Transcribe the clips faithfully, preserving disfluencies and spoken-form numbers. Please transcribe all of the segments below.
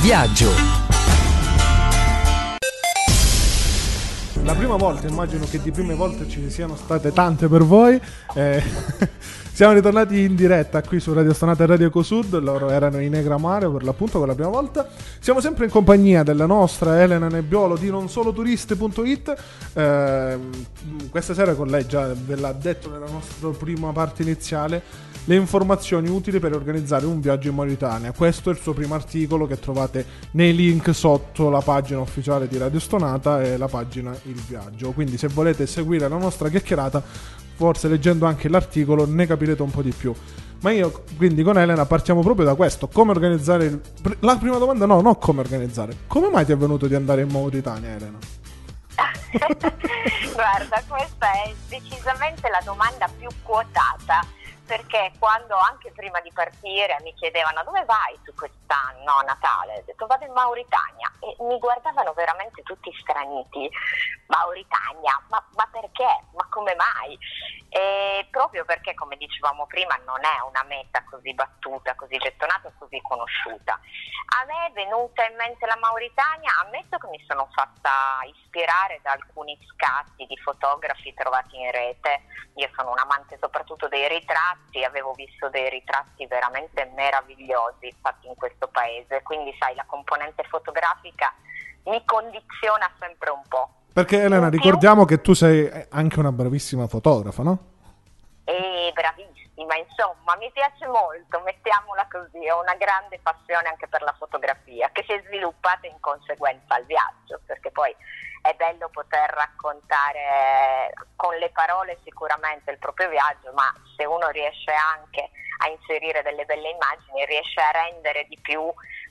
viaggio. La prima volta, immagino che di prime volte ci siano state tante per voi. Eh, siamo ritornati in diretta qui su Radio Stonata e Radio Ecosud. Loro erano in Negramare per l'appunto per la prima volta. Siamo sempre in compagnia della nostra Elena Nebbiolo di non solo turiste punto it. Eh, questa sera con lei, già ve l'ha detto nella nostra prima parte iniziale, le informazioni utili per organizzare un viaggio in Mauritania. Questo è il suo primo articolo che trovate nei link sotto la pagina ufficiale di Radio Stonata e la pagina Il Viaggio. Quindi se volete seguire la nostra chiacchierata, forse leggendo anche l'articolo ne capirete un po' di più. Ma io quindi con Elena partiamo proprio da questo: come organizzare il... la prima domanda no, no come organizzare. Come mai ti è venuto di andare in Mauritania, Elena? Guarda, questa è decisamente la domanda più quotata, perché quando anche prima di partire mi chiedevano dove vai tu quest'anno a Natale, ho detto vado in Mauritania, e mi guardavano veramente tutti straniti. Mauritania, ma, ma perché? Ma come mai? E proprio perché, come dicevamo prima, non è una meta così battuta, così gettonata, così conosciuta. A me è venuta in mente la Mauritania, ammetto che mi sono fatta ispirare da alcuni scatti di fotografi trovati in rete. Io sono un amante soprattutto dei ritratti, avevo visto dei ritratti veramente meravigliosi fatti in questo paese, quindi sai, la componente fotografica mi condiziona sempre un po'. Perché Elena, ricordiamo che tu sei anche una bravissima fotografa, no? E bravissima, insomma, mi piace molto, mettiamola così, ho una grande passione anche per la fotografia, che si è sviluppata in conseguenza al viaggio, perché poi è bello poter raccontare con le parole sicuramente il proprio viaggio, ma se uno riesce anche a inserire delle belle immagini, riesce a rendere di più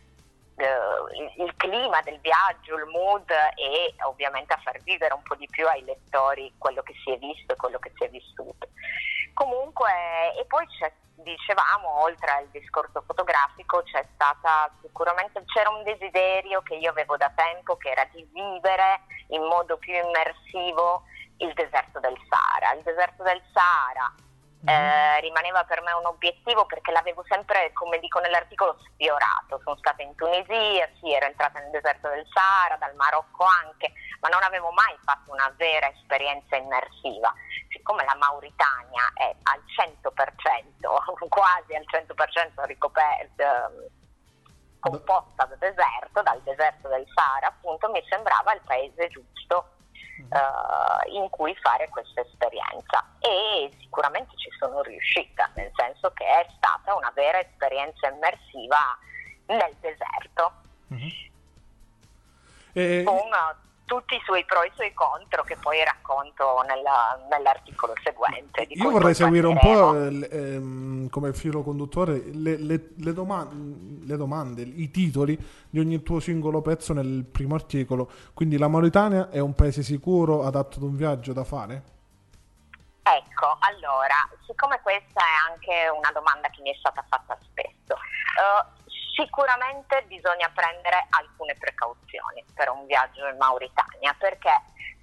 il clima del viaggio, il mood, e ovviamente a far vivere un po' di più ai lettori quello che si è visto e quello che si è vissuto. Comunque, e poi c'è, dicevamo, oltre al discorso fotografico, c'è stata sicuramente, c'era un desiderio che io avevo da tempo, che era di vivere in modo più immersivo il deserto del Sahara. Il deserto del Sahara Eh, rimaneva per me un obiettivo, perché l'avevo sempre, come dico nell'articolo, sfiorato. Sono stata in Tunisia, sì, ero entrata nel deserto del Sahara, dal Marocco anche, ma non avevo mai fatto una vera esperienza immersiva. Siccome la Mauritania è al cento per cento, quasi al cento per cento ricoperta, composta da deserto, dal deserto del Sahara, appunto, mi sembrava il paese giusto Uh, in cui fare questa esperienza, e sicuramente ci sono riuscita, nel senso che è stata una vera esperienza immersiva nel deserto, mm-hmm. e... con uh, tutti i suoi pro e i suoi contro, che poi racconto nella, nell'articolo seguente. Di Io vorrei seguire un po' ehm, come filo conduttore le, le, le, domande, le domande, i titoli di ogni tuo singolo pezzo nel primo articolo. Quindi la Mauritania è un paese sicuro, adatto ad un viaggio da fare? Ecco, allora, siccome questa è anche una domanda che mi è stata fatta spesso, uh, sicuramente bisogna prendere alcune precauzioni per un viaggio in Mauritania, perché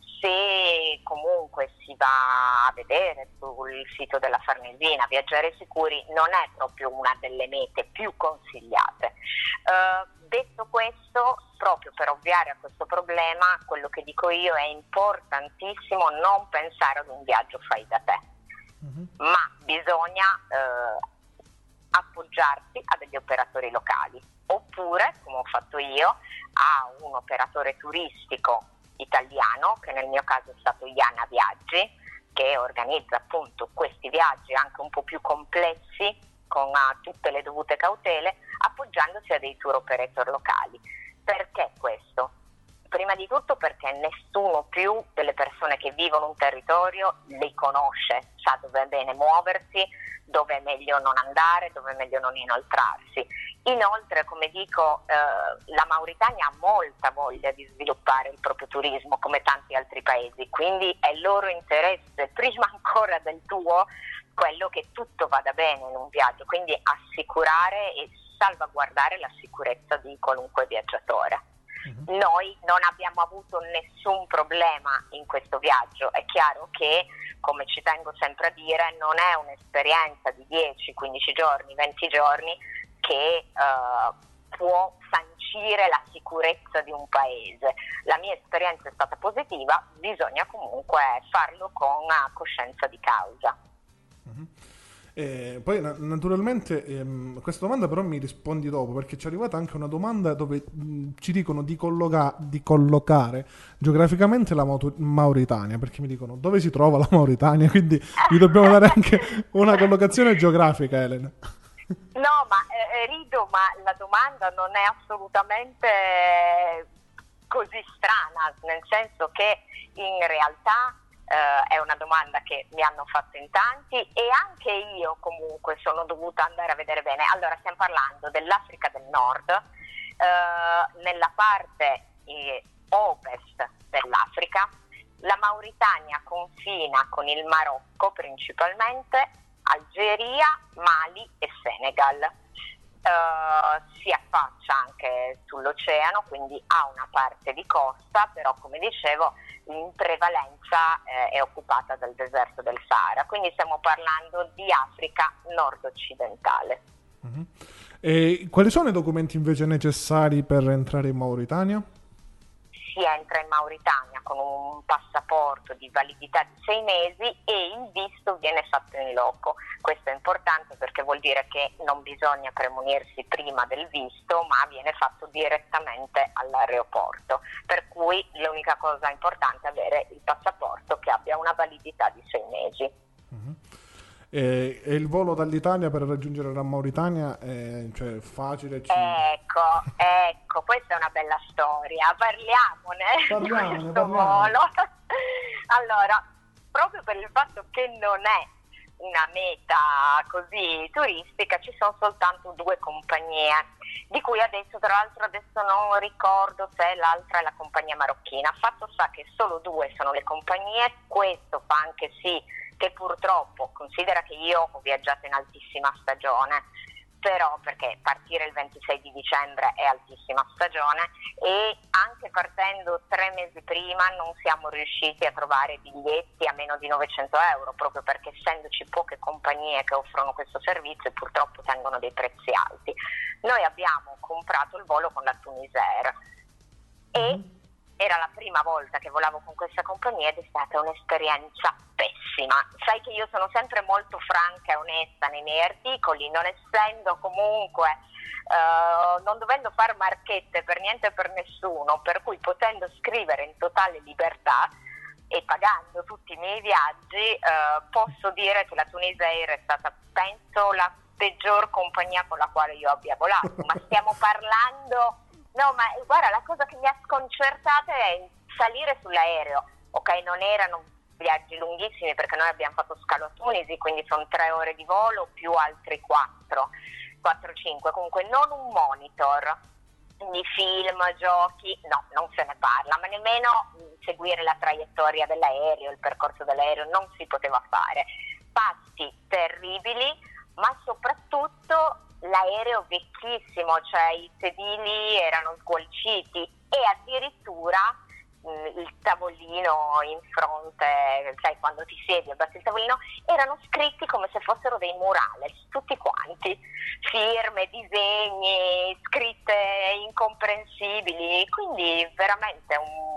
se comunque si va a vedere sul sito della Farnesina, Viaggiare Sicuri non è proprio una delle mete più consigliate. Uh, detto questo, proprio per ovviare a questo problema, quello che dico io è importantissimo non pensare ad un viaggio fai da te, mm-hmm. ma bisogna uh, appoggiarsi a degli operatori locali, oppure, come ho fatto io, a un operatore turistico italiano, che nel mio caso è stato Iana Viaggi, che organizza appunto questi viaggi anche un po' più complessi, con uh, tutte le dovute cautele, appoggiandosi a dei tour operator locali. Perché questo? Prima di tutto perché nessuno più delle persone che vivono un territorio li conosce, sa dove è bene muoversi, dove è meglio non andare, dove è meglio non inoltrarsi. Inoltre, come dico, eh, la Mauritania ha molta voglia di sviluppare il proprio turismo, come tanti altri paesi, quindi è loro interesse, prima ancora del tuo, quello che tutto vada bene in un viaggio, quindi assicurare e salvaguardare la sicurezza di qualunque viaggiatore. Mm-hmm. Noi non abbiamo avuto nessun problema in questo viaggio. È chiaro che, come ci tengo sempre a dire, non è un'esperienza di dieci, quindici giorni, venti giorni che uh, può sancire sancire la sicurezza di un paese. La mia esperienza è stata positiva, bisogna comunque farlo con coscienza di causa. Uh-huh. Eh, poi na- naturalmente ehm, questa domanda però mi rispondi dopo, perché ci è arrivata anche una domanda dove mh, ci dicono di, colloca- di collocare geograficamente la Mautu- Mauritania, perché mi dicono dove si trova la Mauritania, quindi gli dobbiamo dare anche una collocazione geografica, Elena. No, ma eh, rido, ma la domanda non è assolutamente così strana, nel senso che in realtà Uh, è una domanda che mi hanno fatto in tanti e anche io comunque sono dovuta andare a vedere bene. Allora, stiamo parlando dell'Africa del Nord, uh, nella parte eh, ovest dell'Africa. La Mauritania confina con il Marocco principalmente, Algeria, Mali e Senegal. Uh, si affaccia anche sull'oceano, quindi ha una parte di costa, però come dicevo in prevalenza eh, è occupata dal deserto del Sahara, quindi stiamo parlando di Africa nord-occidentale. Uh-huh. E quali sono i documenti invece necessari per entrare in Mauritania? Si entra in Mauritania con un passaporto di validità di sei mesi e il visto viene fatto in loco. Questo è importante perché vuol dire che non bisogna premunirsi prima del visto, ma viene fatto direttamente all'aeroporto. Per cui l'unica cosa importante è avere il passaporto che abbia una validità di sei mesi. Uh-huh. E, e il volo dall'Italia per raggiungere la Mauritania è, cioè, facile? Ci... Ecco, ecco, questa è una bella storia, parliamone, parliamone di questo parliamone. volo. Allora, proprio per il fatto che non è una meta così turistica, ci sono soltanto due compagnie, di cui adesso, tra l'altro adesso non ricordo se l'altra è la compagnia marocchina. Fatto sta che solo due sono le compagnie, questo fa anche sì che purtroppo, considera che io ho viaggiato in altissima stagione, però perché partire il ventisei di dicembre è altissima stagione e anche partendo tre mesi prima non siamo riusciti a trovare biglietti a meno di novecento euro, proprio perché essendoci poche compagnie che offrono questo servizio purtroppo tengono dei prezzi alti. Noi abbiamo comprato il volo con la Tunisair e era la prima volta che volavo con questa compagnia ed è stata un'esperienza pessima. Sai che io sono sempre molto franca e onesta nei miei articoli, non essendo comunque, uh, non dovendo fare marchette per niente e per nessuno, per cui potendo scrivere in totale libertà e pagando tutti i miei viaggi, uh, posso dire che la Tunisair è stata, penso, la peggior compagnia con la quale io abbia volato, ma stiamo parlando... No, ma guarda, la cosa che mi ha sconcertata è salire sull'aereo. Ok, non erano viaggi lunghissimi perché noi abbiamo fatto scalo a Tunisi, quindi sono tre ore di volo più altri quattro, quattro cinque, comunque non un monitor, quindi film, giochi, no, non se ne parla, ma nemmeno seguire la traiettoria dell'aereo, il percorso dell'aereo, non si poteva fare. Passi terribili, ma soprattutto l'aereo vecchissimo, cioè i sedili erano sgualciti e addirittura mh, il tavolino in fronte, sai, quando ti siedi abbassi il tavolino, erano scritti come se fossero dei murales, tutti quanti, firme, disegni, scritte incomprensibili, quindi veramente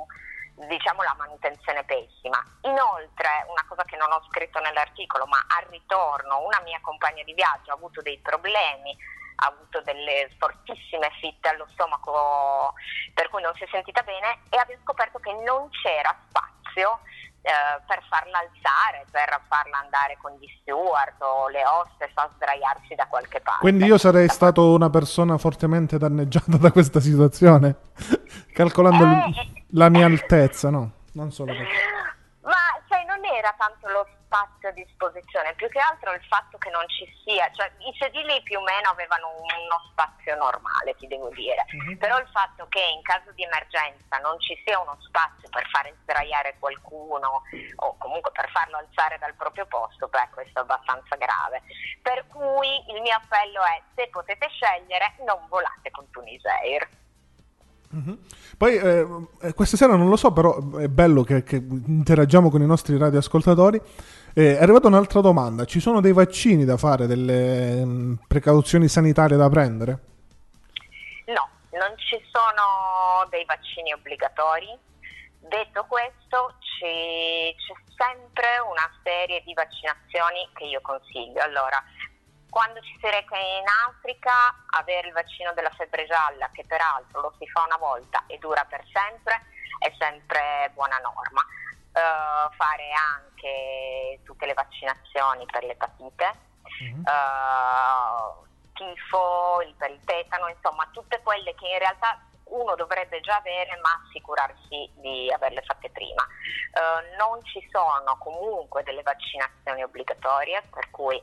un, diciamo, la manutenzione pessima. Inoltre, una cosa che non ho scritto nell'articolo, ma al ritorno una mia compagna di viaggio ha avuto dei problemi, ha avuto delle fortissime fitte allo stomaco per cui non si è sentita bene e abbiamo scoperto che non c'era spazio eh, per farla alzare, per farla andare con gli steward o le hostess a sdraiarsi da qualche parte. Quindi io sarei stato una persona fortemente danneggiata da questa situazione, calcolando eh, la mia altezza, no? Non solo perché... Ma sai, non era tanto lo spazio a disposizione, più che altro il fatto che non ci sia, cioè i sedili più o meno avevano uno spazio normale, ti devo dire, uh-huh. Però il fatto che in caso di emergenza non ci sia uno spazio per fare sdraiare qualcuno o comunque per farlo alzare dal proprio posto, beh, questo è abbastanza grave. Per cui il mio appello è: se potete scegliere, non volate con Tunisair. Uh-huh. Poi eh, questa sera non lo so, però è bello che, che interagiamo con i nostri radioascoltatori. Eh, è arrivata un'altra domanda: ci sono dei vaccini da fare, delle um, precauzioni sanitarie da prendere? No, non non ci sono dei vaccini obbligatori. Detto questo, ci, c'è sempre una serie di vaccinazioni che io consiglio. Allora, quando ci si reca in Africa, avere il vaccino della febbre gialla, che peraltro lo si fa una volta e dura per sempre, è sempre buona norma. Uh, fare anche tutte le vaccinazioni per l'epatite, mm-hmm. uh, tifo, il, per il tetano, insomma tutte quelle che in realtà uno dovrebbe già avere, ma assicurarsi di averle fatte prima. Uh, non ci sono comunque delle vaccinazioni obbligatorie, per cui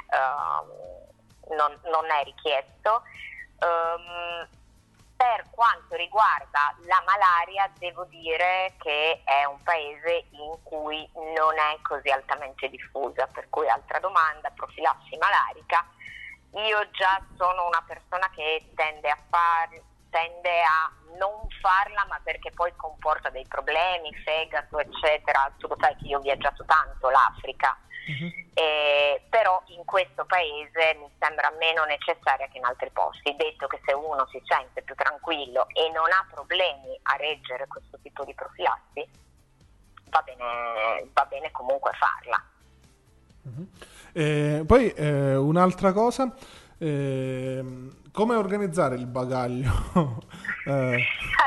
uh, non, non è richiesto. Um, Per quanto riguarda la malaria, devo dire che è un paese in cui non è così altamente diffusa, per cui altra domanda, profilassi malarica. Io già sono una persona che tende a far, tende a non farla, ma perché poi comporta dei problemi, fegato, eccetera. Tu lo sai che io ho viaggiato tanto l'Africa. Uh-huh. Eh, però in questo paese mi sembra meno necessaria che in altri posti, detto che se uno si sente più tranquillo e non ha problemi a reggere questo tipo di profilassi, va bene, va bene comunque farla. Uh-huh. Eh, poi eh, un'altra cosa, eh, come organizzare il bagaglio? eh,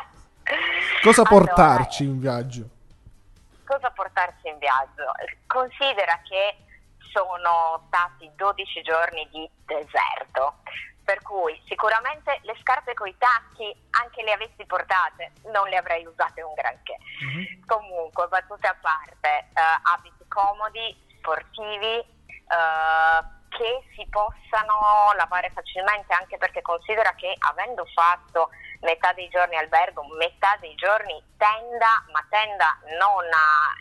cosa portarci allora, in viaggio? Cosa portarsi in viaggio? Considera che sono stati dodici giorni di deserto, per cui sicuramente le scarpe coi tacchi, anche le avessi portate, non le avrei usate un granché. Mm-hmm. Comunque, battute a parte, eh, abiti comodi, sportivi, eh, che si possano lavare facilmente, anche perché considera che avendo fatto metà dei giorni albergo, metà dei giorni tenda, ma tenda non a,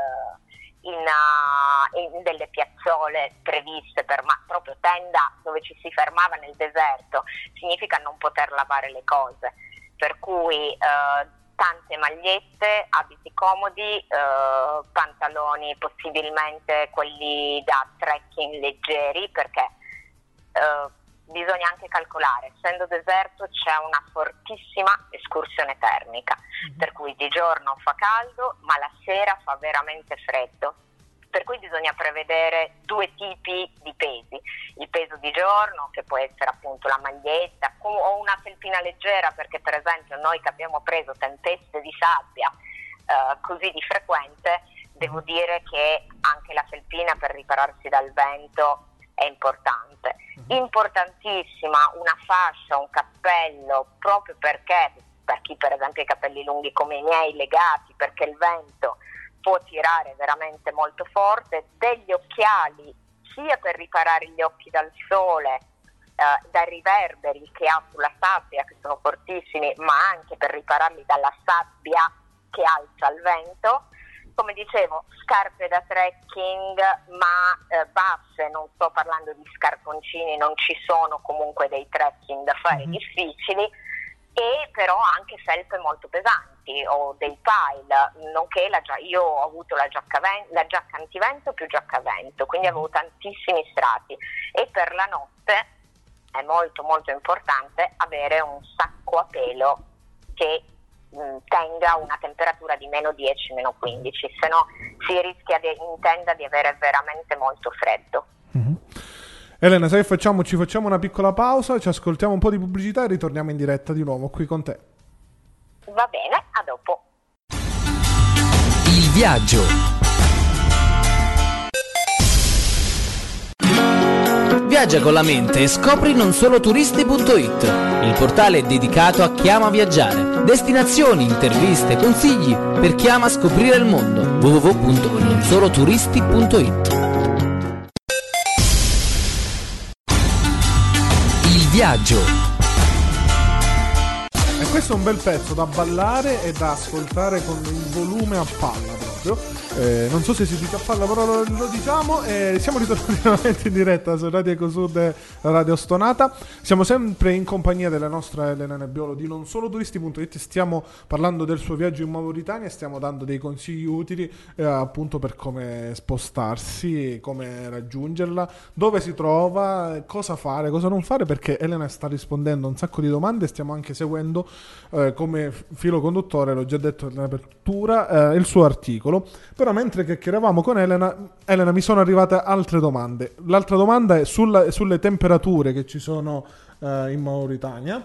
eh, in, uh, in delle piazzole previste, per, ma proprio tenda dove ci si fermava nel deserto, significa non poter lavare le cose, per cui eh, tante magliette, abiti comodi, eh, pantaloni possibilmente quelli da trekking leggeri, perché eh, bisogna anche calcolare, essendo deserto c'è una fortissima escursione termica, mm-hmm. per cui di giorno fa caldo, ma la sera fa veramente freddo, per cui bisogna prevedere due tipi di pesi, il peso di giorno, che può essere appunto la maglietta, o una felpina leggera, perché per esempio noi che abbiamo preso tempeste di sabbia eh, così di frequente, devo dire che anche la felpina per ripararsi dal vento è importante. Importantissima una fascia, un cappello, proprio perché per chi per esempio ha i capelli lunghi come i miei, legati, perché il vento può tirare veramente molto forte, degli occhiali sia per riparare gli occhi dal sole, eh, dai riverberi che ha sulla sabbia, che sono fortissimi, ma anche per ripararli dalla sabbia che alza il vento. Come dicevo, scarpe da trekking, ma eh, basse, non sto parlando di scarponcini, non ci sono comunque dei trekking da fare mm-hmm. difficili, e però anche felpe molto pesanti o dei pile, nonché la, io ho avuto la giacca, la giacca antivento più giacca vento, quindi avevo tantissimi strati, e per la notte è molto molto importante avere un sacco a pelo che tenga una temperatura di meno dieci, meno quindici, se no si rischia di, in tenda di avere veramente molto freddo. Mm-hmm. Elena, sai che facciamo? Ci facciamo una piccola pausa, ci ascoltiamo un po' di pubblicità e ritorniamo in diretta di nuovo qui con te. Va bene, a dopo. Il viaggio. Viaggia con la mente e scopri non solo turisti punto it, il portale dedicato a chi ama viaggiare. Destinazioni, interviste, consigli per chi ama scoprire il mondo. w w w punto non solo turisti punto it. Il viaggio. E questo è un bel pezzo da ballare e da ascoltare con il volume a palla. proprio. Eh, non so se si dice a farla, però lo, lo diciamo. Eh, siamo ritornati nuovamente in diretta su Radio Ecosud e Radio Stonata. Siamo sempre in compagnia della nostra Elena Nebbiolo di non solo turisti punto it. Stiamo parlando del suo viaggio in Mauritania e stiamo dando dei consigli utili eh, appunto per come spostarsi, come raggiungerla, dove si trova, cosa fare, cosa non fare, perché Elena sta rispondendo a un sacco di domande e stiamo anche seguendo eh, come filo conduttore, l'ho già detto nell'apertura, eh, il suo articolo. Però mentre chiacchieravamo con Elena, Elena mi sono arrivate altre domande. L'altra domanda è sulla, sulle temperature che ci sono eh, in Mauritania.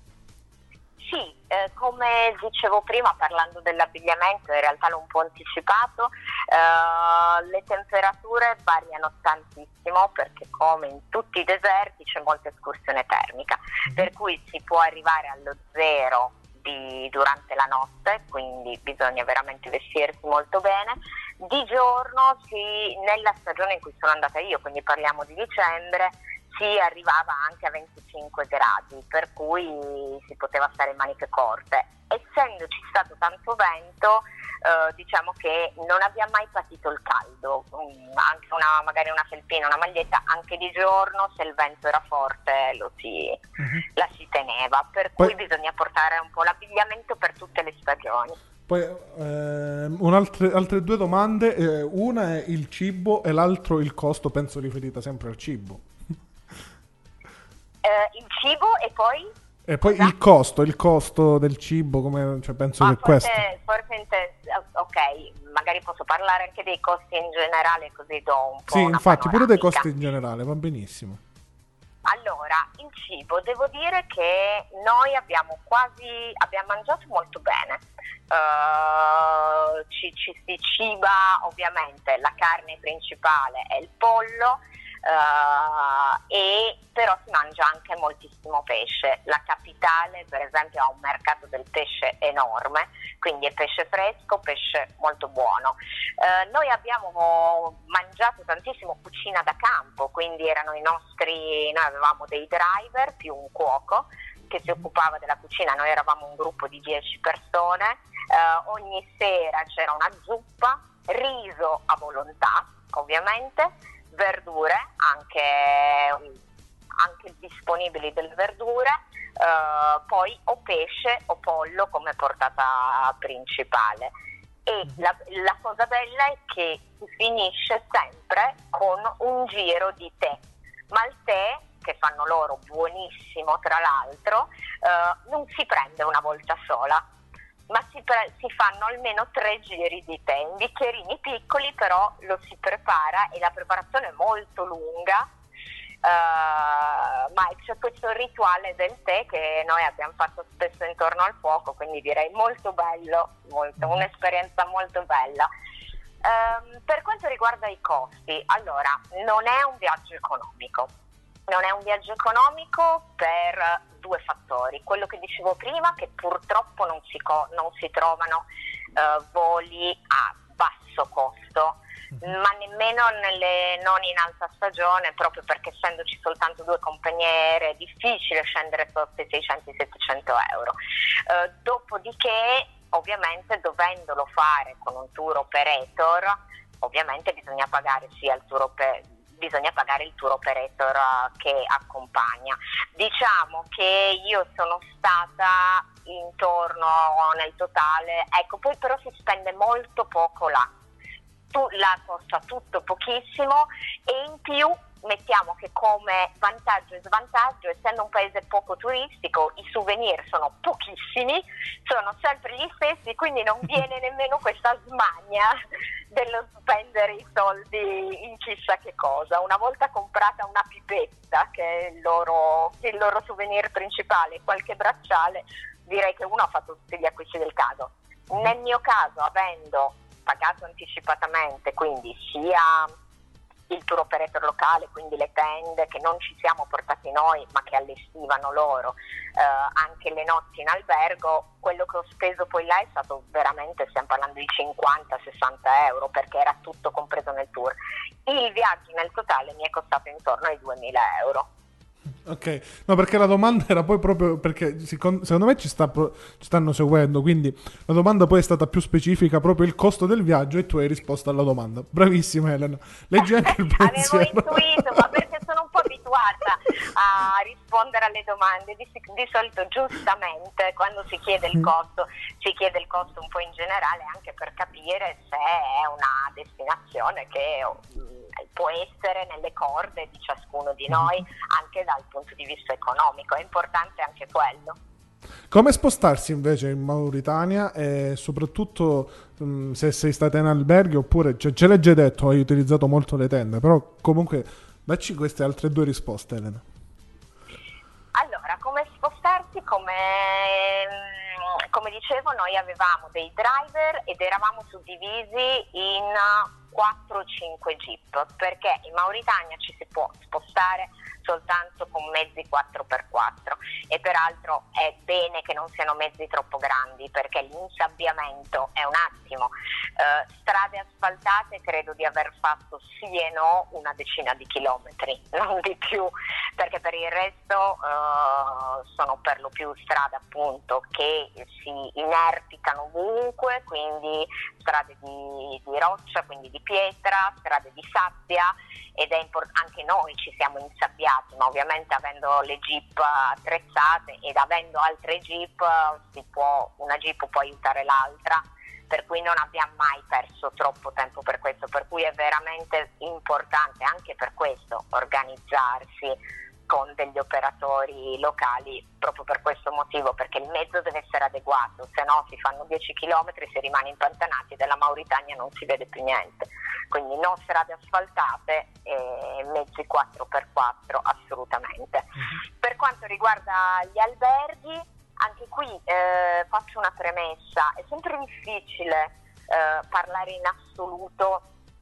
Sì, eh, come dicevo prima parlando dell'abbigliamento, in realtà l'ho un po' anticipato, eh, le temperature variano tantissimo perché come in tutti i deserti c'è molta escursione termica, mm-hmm. per cui si può arrivare allo zero di, durante la notte, quindi bisogna veramente vestirsi molto bene. Di giorno, si, nella stagione in cui sono andata io, quindi parliamo di dicembre, si arrivava anche a venticinque gradi, per cui si poteva stare in maniche corte. Essendoci stato tanto vento, eh, diciamo che non abbiamo mai patito il caldo, um, anche una, magari una felpina, una maglietta, anche di giorno, se il vento era forte lo si, uh-huh. la si teneva, per Poi... cui bisogna portare un po' l'abbigliamento per tutte le stagioni. Poi eh, un'altre, altre due domande, eh, una è il cibo e l'altro il costo, penso riferita sempre al cibo. Uh, il cibo e poi? E poi Cosa? il costo, il costo del cibo, come, cioè penso ah, che forse, questo. Forse inter... ok, magari posso parlare anche dei costi in generale, così do un po' Sì, una infatti, pure dei panoramica. costi in generale, va benissimo. Allora, il cibo, devo dire che noi abbiamo quasi, abbiamo mangiato molto bene. Uh, ci, ci si ciba, ovviamente la carne principale è il pollo, Uh, e però si mangia anche moltissimo pesce. La capitale per esempio ha un mercato del pesce enorme, quindi è pesce fresco, pesce molto buono. Uh, noi abbiamo mangiato tantissimo cucina da campo, quindi erano i nostri, noi avevamo dei driver più un cuoco che si occupava della cucina. Noi eravamo un gruppo di dieci persone, uh, ogni sera c'era una zuppa, riso a volontà ovviamente, verdure, anche, anche disponibili delle verdure, eh, poi o pesce o pollo come portata principale. E la, la cosa bella è che si finisce sempre con un giro di tè, ma il tè, che fanno loro buonissimo tra l'altro, eh, non si prende una volta sola, ma si, pre- si fanno almeno tre giri di tè, in bicchierini piccoli, però lo si prepara e la preparazione è molto lunga, uh, ma c'è questo rituale del tè che noi abbiamo fatto spesso intorno al fuoco, quindi direi molto bello, molto, un'esperienza molto bella. Um, per quanto riguarda i costi, allora, non è un viaggio economico. Non è un viaggio economico per due fattori. Quello che dicevo prima, che purtroppo non si, co- non si trovano uh, voli a basso costo, ma nemmeno nelle, non in alta stagione, proprio perché essendoci soltanto due compagniere è difficile scendere sotto i seicento settecento euro. Uh, dopodiché, ovviamente, dovendolo fare con un tour operator, ovviamente bisogna pagare sia il tour operator, bisogna pagare il tour operator che accompagna. Diciamo che io sono stata intorno nel totale, ecco, poi però si spende molto poco là, tu, là costa tutto pochissimo, e in più mettiamo che come vantaggio e svantaggio, essendo un paese poco turistico, i souvenir sono pochissimi, sono sempre gli stessi, quindi non viene nemmeno questa smania dello spendere i soldi in chissà che cosa. Una volta comprata una pipetta, che è il loro, che è il loro souvenir principale, qualche bracciale, direi che uno ha fatto tutti gli acquisti del caso. Nel mio caso, avendo pagato anticipatamente, quindi sia il tour operator locale, quindi le tende che non ci siamo portati noi ma che allestivano loro, eh, anche le notti in albergo, quello che ho speso poi là è stato veramente, stiamo parlando di cinquanta sessanta euro, perché era tutto compreso nel tour. Il viaggio nel totale mi è costato intorno ai duemila euro. Ok, no, perché la domanda era poi proprio perché secondo me ci, sta, ci stanno seguendo, quindi la domanda poi è stata più specifica, proprio il costo del viaggio, e tu hai risposto alla domanda. Bravissima Elena, leggi anche il pensiero. Avevo intuito, ma perché sono un po' abituata a rispondere alle domande, di, di solito giustamente quando si chiede il costo, si chiede il costo un po' in generale, anche per capire se è una destinazione che può essere nelle corde di ciascuno di noi, anche dal punto di vista economico. È importante anche quello. Come spostarsi invece in Mauritania, e soprattutto mh, se sei stata in alberghi oppure, cioè, ce l'hai già detto, hai utilizzato molto le tende, però comunque dacci queste altre due risposte, Elena. Allora, come spostarsi? Come, come dicevo, noi avevamo dei driver ed eravamo suddivisi in quattro cinque jeep, perché in Mauritania ci si può spostare soltanto con mezzi quattro per quattro, e peraltro è bene che non siano mezzi troppo grandi, perché l'insabbiamento è un attimo. Eh, strade asfaltate credo di aver fatto sì e no una decina di chilometri, non di più, perché per il resto eh, sono per lo più strade appunto che si inerpicano ovunque, quindi strade di, di roccia, quindi di pietra, strade di sabbia, ed è import- anche noi ci siamo insabbiati, ma ovviamente avendo le jeep attrezzate ed avendo altre jeep, si può, una jeep può aiutare l'altra, per cui non abbiamo mai perso troppo tempo per questo, per cui è veramente importante anche per questo organizzarsi con degli operatori locali, proprio per questo motivo, perché il mezzo deve essere adeguato, se no si fanno dieci chilometri, si rimane impantanati, della Mauritania non si vede più niente. Quindi no strade asfaltate e mezzi quattro per quattro assolutamente. Uh-huh. Per quanto riguarda gli alberghi, anche qui eh, faccio una premessa: è sempre difficile eh, parlare in assoluto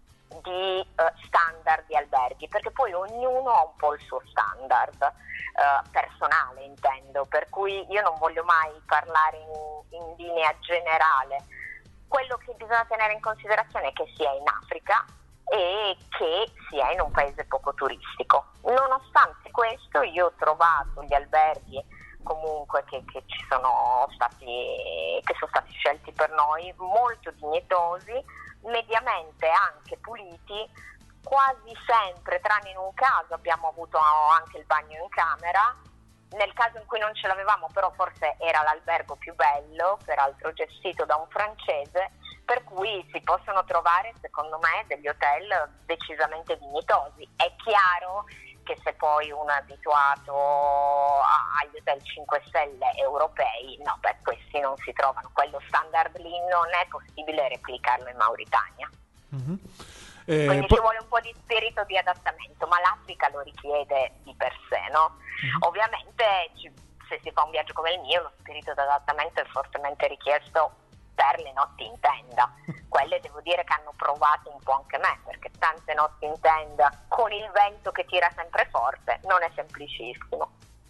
di uh, standard di alberghi, perché poi ognuno ha un po' il suo standard uh, personale, intendo, per cui io non voglio mai parlare in, in linea generale. Quello che bisogna tenere in considerazione è che sia in Africa e che sia in un paese poco turistico. Nonostante questo, io ho trovato gli alberghi comunque che, che ci sono stati, che sono stati scelti per noi, molto dignitosi, mediamente anche puliti, quasi sempre, tranne in un caso abbiamo avuto anche il bagno in camera. Nel caso in cui non ce l'avevamo, però, forse era l'albergo più bello, peraltro gestito da un francese, per cui si possono trovare, secondo me, degli hotel decisamente dignitosi. È chiaro che se poi uno è abituato agli hotel cinque stelle europei, no, beh, questi non si trovano. Quello standard lì non è possibile replicarlo in Mauritania. Mm-hmm. Eh, Quindi poi... ci vuole un po' di spirito di adattamento, ma l'Africa lo richiede di per sé, no? Mm-hmm. Ovviamente ci, se si fa un viaggio come il mio, lo spirito di adattamento è fortemente richiesto per le notti in tenda. Quelle devo dire che hanno provato un po' anche me, perché tante notti in tenda con il vento che tira sempre forte non è semplicissimo.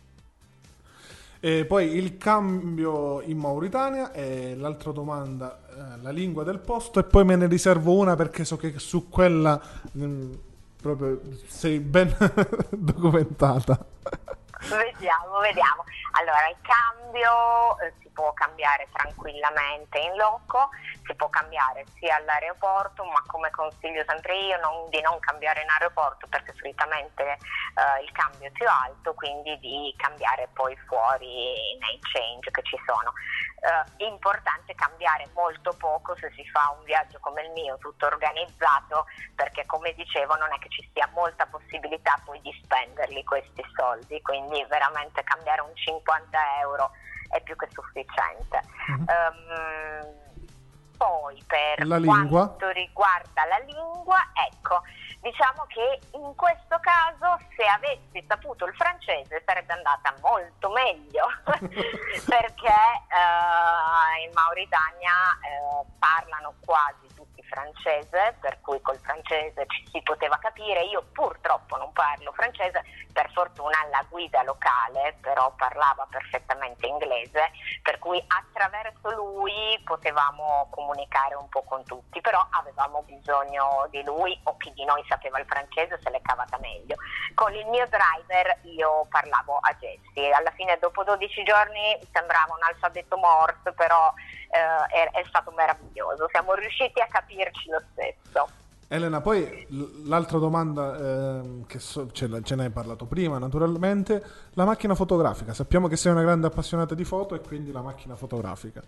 E poi il cambio in Mauritania, e l'altra domanda, eh, la lingua del posto, e poi me ne riservo una perché so che su quella mh, proprio sei ben documentata. Vediamo, vediamo. Allora, il cambio eh, si può cambiare tranquillamente in loco, si può cambiare sia all'aeroporto, ma come consiglio sempre io non, di non cambiare in aeroporto, perché solitamente eh, il cambio è più alto, quindi di cambiare poi fuori nei change che ci sono. Eh, è importante cambiare molto poco se si fa un viaggio come il mio, tutto organizzato, perché come dicevo non è che ci sia molta possibilità poi di spenderli questi soldi, quindi veramente cambiare un cinquanta euro è più che sufficiente. Mm-hmm. Um, poi per la quanto riguarda la lingua, ecco, diciamo che in questo caso, se avessi saputo il francese, sarebbe andata molto meglio perché uh, in Mauritania uh, parlano quasi tutti francese, per cui col francese ci si poteva capire. Io purtroppo non parlo francese, per fortuna la guida locale però parlava perfettamente inglese, per cui attraverso lui potevamo comunicare un po' con tutti, però avevamo bisogno di lui o chi di noi sapeva il francese se l'è cavata meglio. Con il mio driver io parlavo a gesti, alla fine dopo dodici giorni sembrava un alfabeto morse, però eh, è, è stato meraviglioso, siamo riusciti a capirci lo stesso. Elena, poi l'altra domanda, eh, che so, ce, ce ne hai parlato prima naturalmente, la macchina fotografica. Sappiamo che sei una grande appassionata di foto e quindi la macchina fotografica.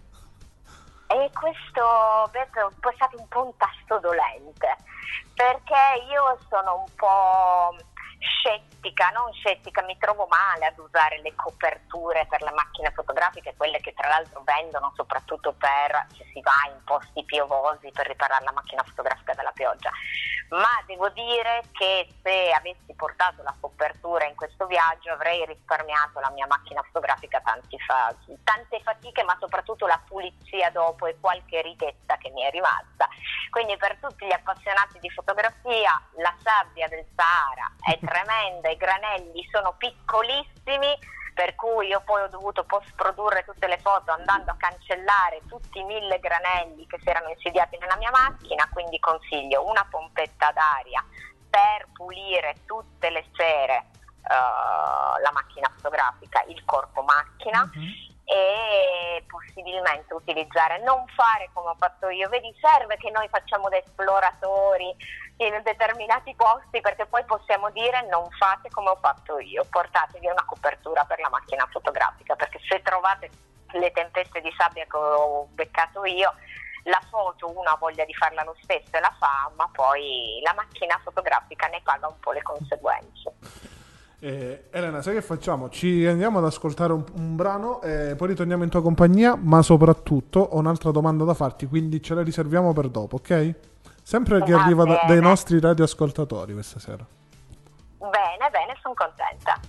E questo vedo, è stato un po' un tasto dolente, perché io sono un po' scettica, non scettica, mi trovo male ad usare le coperture per le macchine fotografiche, quelle che tra l'altro vendono soprattutto per, se si va in posti piovosi, per riparare la macchina fotografica dalla pioggia. Ma devo dire che se avessi portato la copertura in questo viaggio avrei risparmiato la mia macchina fotografica tanti fa- tante fatiche, ma soprattutto la pulizia dopo e qualche righetta che mi è rimasta. Quindi per tutti gli appassionati di fotografia, la sabbia del Sahara è tremenda, i granelli sono piccolissimi, per cui io poi ho dovuto post produrre tutte le foto andando a cancellare tutti i mille granelli che si erano insidiati nella mia macchina, quindi consiglio una pompetta d'aria per pulire tutte le sere uh, la macchina fotografica, il corpo macchina, mm-hmm. e possibilmente utilizzare, non fare come ho fatto io, vedi, serve che noi facciamo da esploratori in determinati posti, perché poi possiamo dire non fate come ho fatto io, portatevi una copertura per la macchina fotografica, perché se trovate le tempeste di sabbia che ho beccato io, la foto uno ha voglia di farla lo stesso e la fa, ma poi la macchina fotografica ne paga un po' le conseguenze. Eh, Elena, sai che facciamo? Ci andiamo ad ascoltare un, un brano e poi ritorniamo in tua compagnia, ma soprattutto ho un'altra domanda da farti, quindi ce la riserviamo per dopo, ok? Sempre che Va arriva da, dai bene. nostri radioascoltatori questa sera. Bene, bene, sono contenta.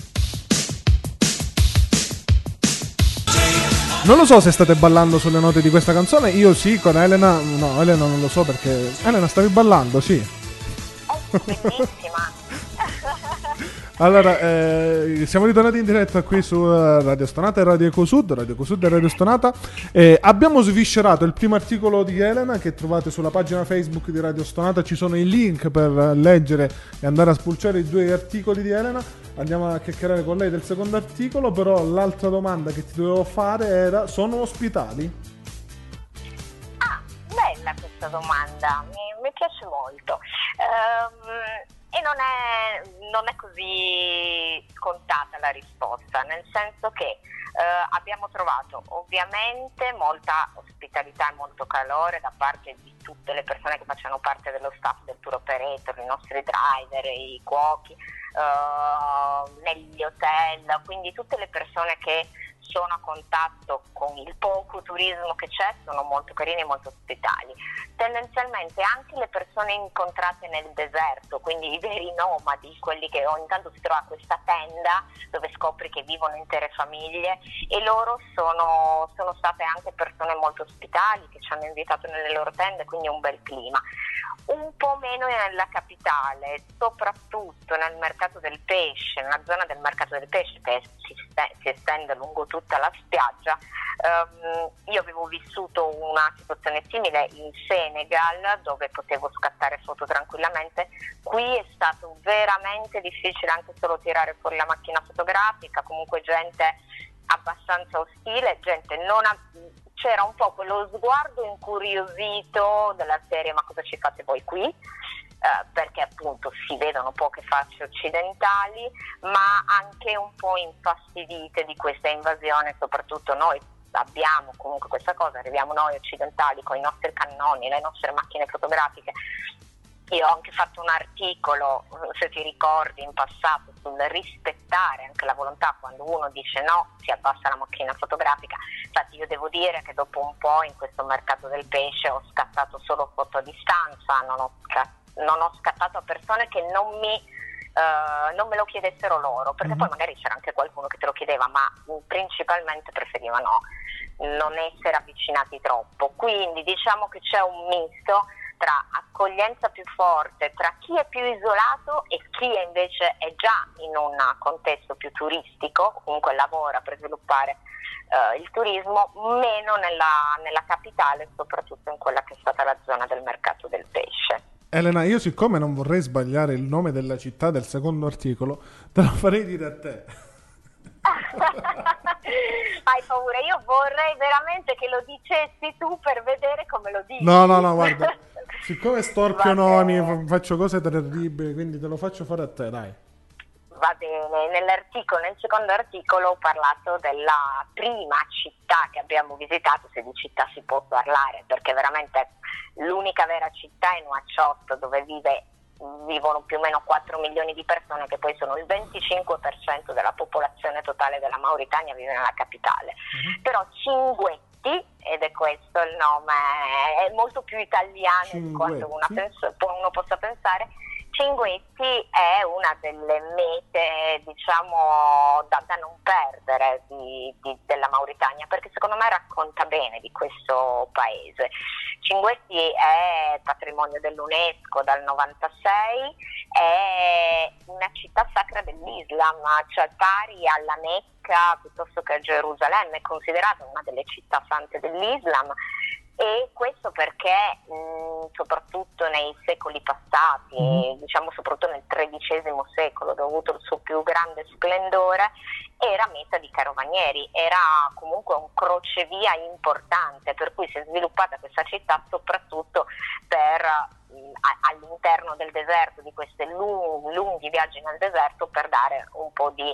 Non lo so se state ballando sulle note di questa canzone, io sì, con Elena, no, Elena non lo so perché... Elena, stavi ballando, sì. È bellissima. Allora, eh, siamo ritornati in diretta qui su uh, Radio Stonata e Radio Ecosud, Radio Ecosud e Radio Stonata. Eh, abbiamo sviscerato il primo articolo di Elena che trovate sulla pagina Facebook di Radio Stonata, ci sono i link per leggere e andare a spulciare i due articoli di Elena. Andiamo a chiacchierare con lei del secondo articolo, però l'altra domanda che ti dovevo fare era: sono ospitali? Ah, bella questa domanda, mi, mi piace molto. Um, E non è, non è così scontata la risposta, nel senso che eh, abbiamo trovato ovviamente molta ospitalità e molto calore da parte di tutte le persone che facciano parte dello staff del tour operator, i nostri driver, i cuochi, eh, negli hotel, quindi tutte le persone che sono a contatto con il poco turismo che c'è sono molto carini e molto ospitali. Tendenzialmente anche le persone incontrate nel deserto, quindi i veri nomadi, quelli che ogni tanto si trova questa tenda dove scopri che vivono intere famiglie, e loro sono, sono state anche persone molto ospitali che ci hanno invitato nelle loro tende, quindi un bel clima. Un po' meno nella capitale, soprattutto nel mercato del pesce, nella zona del mercato del pesce che si, si estende lungo tutta la spiaggia. Um, io avevo vissuto una situazione simile in Senegal, dove potevo scattare foto tranquillamente. Qui è stato veramente difficile anche solo tirare fuori la macchina fotografica, comunque gente abbastanza ostile, gente non ha... c'era un po' quello sguardo incuriosito della serie: ma cosa ci fate voi qui? Eh, perché appunto si vedono poche facce occidentali, ma anche un po' infastidite di questa invasione. Soprattutto noi abbiamo comunque questa cosa, arriviamo noi occidentali con i nostri cannoni, le nostre macchine fotografiche. Io ho anche fatto un articolo, se ti ricordi, in passato, sul rispettare anche la volontà. Quando uno dice no, si abbassa la macchina fotografica. Infatti io devo dire che dopo un po' in questo mercato del pesce ho scattato solo foto a distanza, non ho, non ho scattato a persone che non mi Uh, non me lo chiedessero loro, perché mm-hmm. poi magari c'era anche qualcuno che te lo chiedeva, ma principalmente preferivano non essere avvicinati troppo. Quindi diciamo che c'è un misto, tra accoglienza più forte, tra chi è più isolato e chi è invece è già in un contesto più turistico, o comunque lavora per sviluppare uh, il turismo, meno nella, nella capitale, soprattutto in quella che è stata la zona del mercato del pesce. Elena, io siccome non vorrei sbagliare il nome della città del secondo articolo, te lo farei dire a te. Hai paura, io vorrei veramente che lo dicessi tu per vedere come lo dici. No, no, no, guarda, siccome storpio nomi, faccio cose terribili, quindi te lo faccio fare a te, dai. Va bene, nell'articolo, nel secondo articolo ho parlato della prima città che abbiamo visitato, se di città si può parlare, perché veramente l'unica vera città è Nouakchott, dove vive vivono più o meno quattro milioni di persone, che poi sono il venticinque per cento della popolazione totale della Mauritania, vive nella capitale. Uh-huh. Però Cinguetti, ed è questo il nome, è molto più italiano Cinguetti. Di quanto una pens- uno possa pensare. Cinguetti è una delle mete, diciamo, da, da non perdere di, di, della Mauritania, perché secondo me racconta bene di questo paese. Cinguetti è patrimonio dell'UNESCO dal novantasei, è una città sacra dell'Islam, cioè pari alla Mecca piuttosto che a Gerusalemme, è considerata una delle città sante dell'Islam. E questo perché mh, soprattutto nei secoli passati, mm. diciamo soprattutto nel tredicesimo secolo, dove ha avuto il suo più grande splendore, era meta di carovanieri, era comunque un crocevia importante, per cui si è sviluppata questa città soprattutto per mh, all'interno del deserto, di questi lunghi, lunghi viaggi nel deserto, per dare un po' di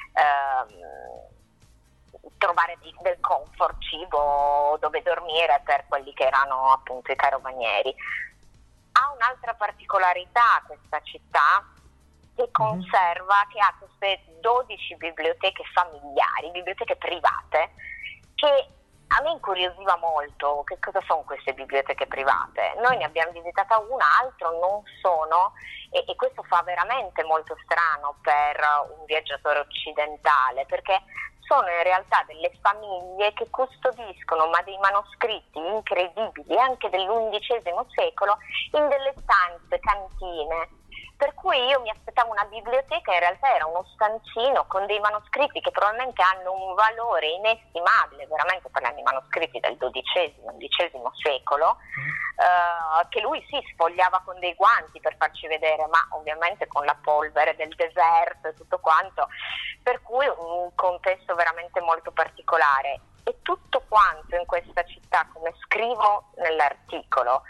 ehm, trovare di, del comfort, cibo, dove dormire per quelli che erano appunto i carovanieri. Ha un'altra particolarità questa città, che conserva, che ha queste dodici biblioteche familiari, biblioteche private, che a me incuriosiva molto. Che cosa sono queste biblioteche private? Noi ne abbiamo visitata una, altro non sono, e, e questo fa veramente molto strano per un viaggiatore occidentale, perché sono in realtà delle famiglie che custodiscono ma dei manoscritti incredibili anche dell'undicesimo secolo in delle stanze, cantine. Per cui io mi aspettavo una biblioteca, in realtà era uno stanzino con dei manoscritti che probabilmente hanno un valore inestimabile, veramente parliamo di manoscritti del dodicesimo, undicesimo secolo, mm. eh, che lui si sfogliava con dei guanti per farci vedere, ma ovviamente con la polvere del deserto e tutto quanto, per cui un contesto veramente molto particolare. E tutto quanto in questa città, come scrivo nell'articolo,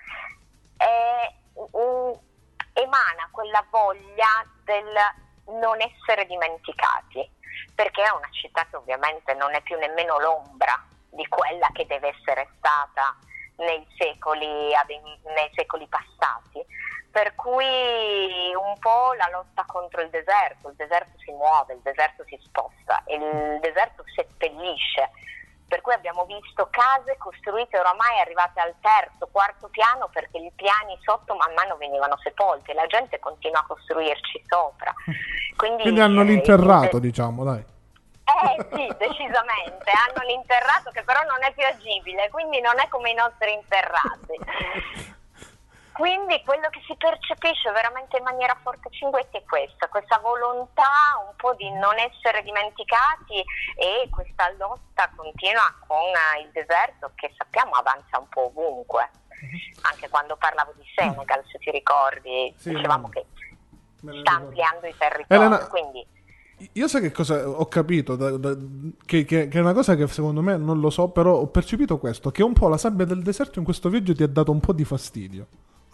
è un emana quella voglia del non essere dimenticati, perché è una città che ovviamente non è più nemmeno l'ombra di quella che deve essere stata nei secoli, nei secoli passati, per cui un po' la lotta contro il deserto, il deserto si muove, il deserto si sposta, il deserto seppellisce. Per cui abbiamo visto case costruite oramai arrivate al terzo, quarto piano, perché i piani sotto man mano venivano sepolti e la gente continua a costruirci sopra. Quindi, Quindi hanno eh, l'interrato, eh, diciamo, dai. Eh sì, decisamente, hanno l'interrato che però non è più agibile, quindi non è come i nostri interrati. Quindi quello che si percepisce veramente in maniera forte a Cinguetti è questa, questa volontà un po' di non essere dimenticati, e questa lotta continua con il deserto che sappiamo avanza un po' ovunque. Anche quando parlavo di Senegal, se ti ricordi, sì, dicevamo che sta ampliando i territori. Elena, quindi io so che cosa ho capito, da, da, che, che, che è una cosa che secondo me non lo so, però ho percepito questo, che un po' la sabbia del deserto in questo viaggio ti ha dato un po' di fastidio.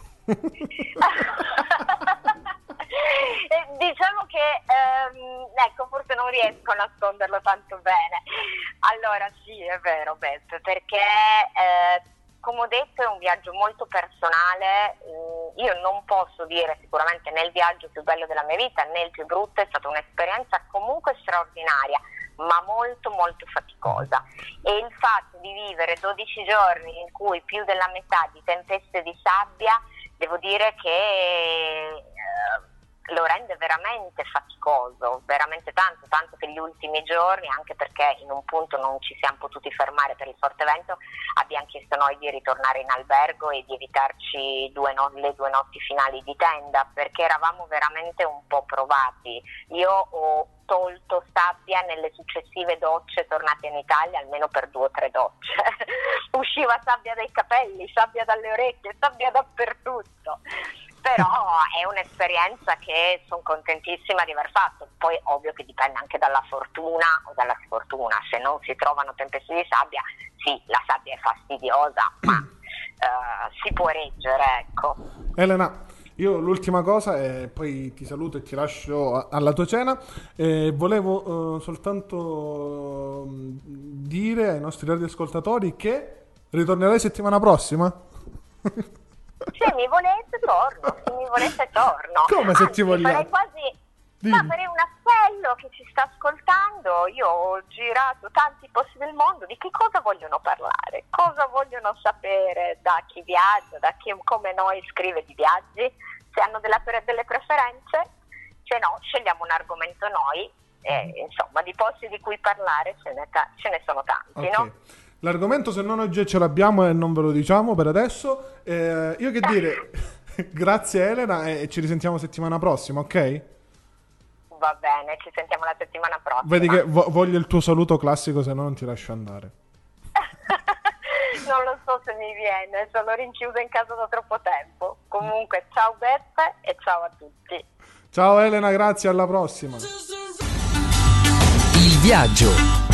Diciamo che ehm, ecco, forse non riesco a nasconderlo tanto bene. Allora sì, è vero, Beppe, perché eh, come ho detto è un viaggio molto personale. Io non posso dire sicuramente né il viaggio più bello della mia vita né il più brutto, è stata un'esperienza comunque straordinaria, ma molto molto faticosa, e il fatto di vivere dodici giorni in cui più della metà di tempeste di sabbia, devo dire che eh, lo rende veramente faticoso, veramente tanto, tanto che gli ultimi giorni, anche perché in un punto non ci siamo potuti fermare per il forte vento, abbiamo chiesto noi di ritornare in albergo e di evitarci due no- le due notti finali di tenda, perché eravamo veramente un po' provati. Io ho tolto sabbia nelle successive docce tornate in Italia, almeno per due o tre docce. Usciva sabbia dai capelli, sabbia dalle orecchie, sabbia dappertutto. Però è un'esperienza che sono contentissima di aver fatto. Poi ovvio che dipende anche dalla fortuna o dalla sfortuna. Se non si trovano tempeste di sabbia, sì, la sabbia è fastidiosa, ma uh, si può reggere, ecco. Elena, io l'ultima cosa e poi ti saluto e ti lascio alla tua cena. Eh, volevo uh, soltanto dire ai nostri radioascoltatori che ritornerai settimana prossima. Se mi volete torno, se mi volete torno. Come se ti vogliamo? Farei quasi, ma farei un appello che ci sta ascoltando. Io ho girato tanti posti del mondo, di che cosa vogliono parlare, cosa vogliono sapere da chi viaggia, da chi come noi scrive di viaggi, se hanno della, delle preferenze, se no scegliamo un argomento noi e insomma di posti di cui parlare ce ne, ta- ce ne sono tanti, okay. No? L'argomento se non oggi ce l'abbiamo e non ve lo diciamo per adesso. Eh, io che dire, grazie Elena e ci risentiamo settimana prossima, ok? Va bene, ci sentiamo la settimana prossima. Vedi che vo- voglio il tuo saluto classico, se no non ti lascio andare. Non lo so se mi viene, sono rinchiusa in casa da troppo tempo. Comunque ciao Beppe e ciao a tutti. Ciao Elena, grazie, alla prossima. Il viaggio